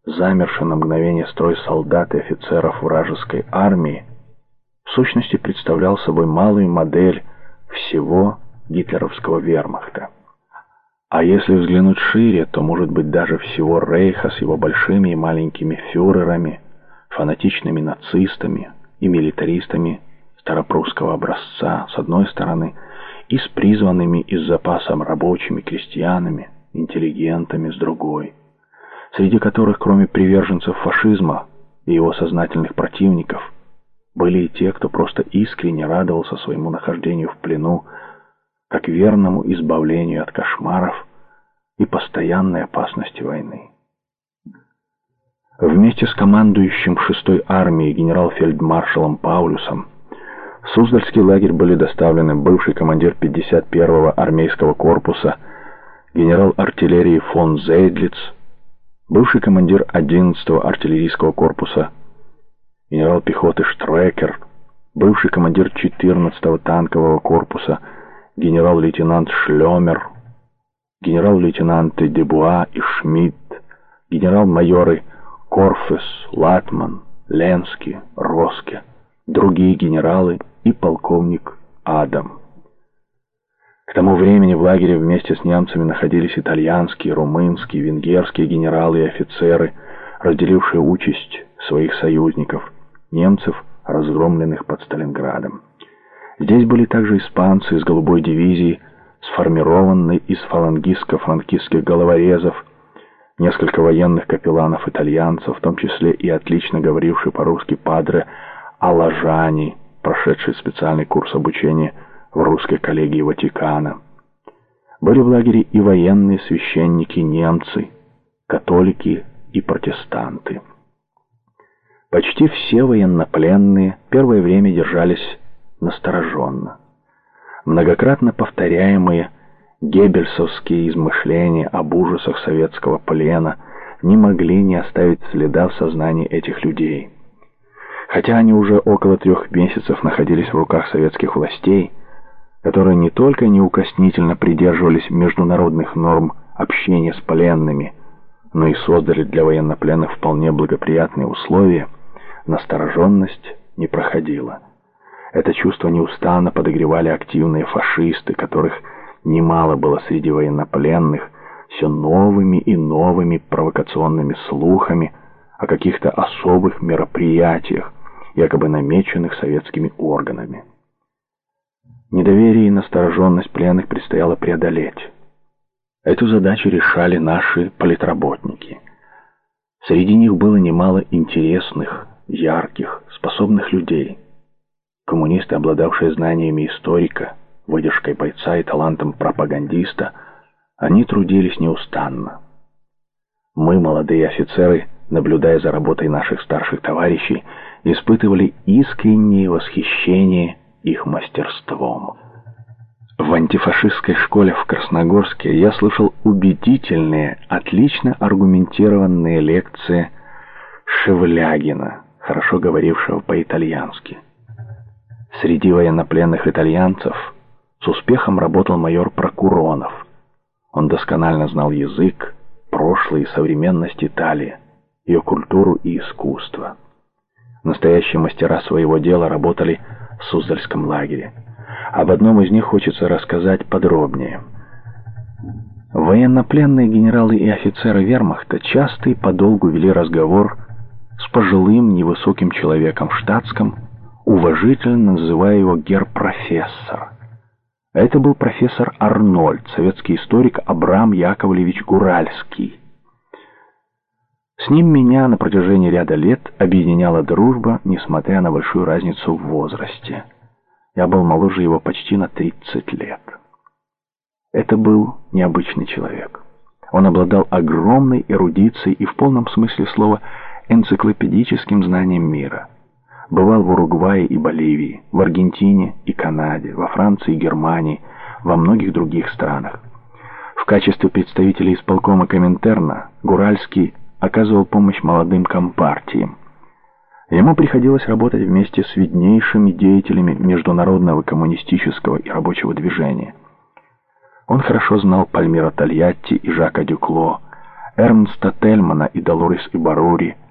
замерший на мгновение строй солдат и офицеров вражеской армии, в сущности представлял собой малую модель всего гитлеровского вермахта. А если взглянуть шире, то, может быть, даже всего Рейха с его большими и маленькими фюрерами, фанатичными нацистами и милитаристами старопрусского образца, с одной стороны, и с призванными из запаса рабочими, крестьянами, интеллигентами, с другой, среди которых, кроме приверженцев фашизма и его сознательных противников, были и те, кто просто искренне радовался своему нахождению в плену, как верному избавлению от кошмаров и постоянной опасности войны. Вместе с командующим 6-й армией генерал-фельдмаршалом Паулюсом в Суздальский лагерь были доставлены бывший командир 51-го армейского корпуса генерал артиллерии фон Зейдлиц, бывший командир 11-го артиллерийского корпуса генерал пехоты Штрекер, бывший командир 14-го танкового корпуса генерал-лейтенант Шлёмер, генерал-лейтенанты Дебуа и Шмидт, генерал-майоры Корфес, Латман, Ленский, Роске, другие генералы и полковник Адам. К тому времени в лагере вместе с немцами находились итальянские, румынские, венгерские генералы и офицеры, разделившие участь своих союзников, немцев, разгромленных под Сталинградом. Здесь были также испанцы из голубой дивизии, сформированной из фалангистско-франкистских головорезов, несколько военных капелланов-итальянцев, в том числе и отлично говоривший по-русски падре Алажани, прошедший специальный курс обучения в русской коллегии Ватикана. Были в лагере и военные священники немцы, католики и протестанты. Почти все военнопленные первое время держались настороженно. Многократно повторяемые геббельсовские измышления об ужасах советского плена не могли не оставить следа в сознании этих людей. Хотя они уже около 3 месяцев находились в руках советских властей, которые не только неукоснительно придерживались международных норм общения с пленными, но и создали для военнопленных вполне благоприятные условия, настороженность не проходила. Это чувство неустанно подогревали активные фашисты, которых немало было среди военнопленных, все новыми и новыми провокационными слухами о каких-то особых мероприятиях, якобы намеченных советскими органами. Недоверие и настороженность пленных предстояло преодолеть. Эту задачу решали наши политработники. Среди них было немало интересных, ярких, способных людей. Коммунисты, обладавшие знаниями историка, выдержкой бойца и талантом пропагандиста, они трудились неустанно. Мы, молодые офицеры, наблюдая за работой наших старших товарищей, испытывали искреннее восхищение их мастерством. В антифашистской школе в Красногорске я слышал убедительные, отлично аргументированные лекции Шевлягина, хорошо говорившего по-итальянски. Среди военнопленных итальянцев с успехом работал майор Прокуронов. Он досконально знал язык, прошлое и современность Италии, ее культуру и искусство. Настоящие мастера своего дела работали в Суздальском лагере. Об одном из них хочется рассказать подробнее. Военнопленные генералы и офицеры вермахта часто и подолгу вели разговор с пожилым невысоким человеком в штатском, уважительно называя его гер-профессор. Это был профессор Арнольд, советский историк Абрам Яковлевич Гуральский. С ним меня на протяжении ряда лет объединяла дружба, несмотря на большую разницу в возрасте. Я был моложе его почти на 30 лет. Это был необычный человек. Он обладал огромной эрудицией и в полном смысле слова энциклопедическим знанием мира. Бывал в Уругвае и Боливии, в Аргентине и Канаде, во Франции и Германии, во многих других странах. В качестве представителя исполкома Коминтерна Гуральский оказывал помощь молодым компартиям. Ему приходилось работать вместе с виднейшими деятелями международного коммунистического и рабочего движения. Он хорошо знал Пальмиро Тольятти и Жака Дюкло, Эрнста Тельмана и Долорес Ибарури,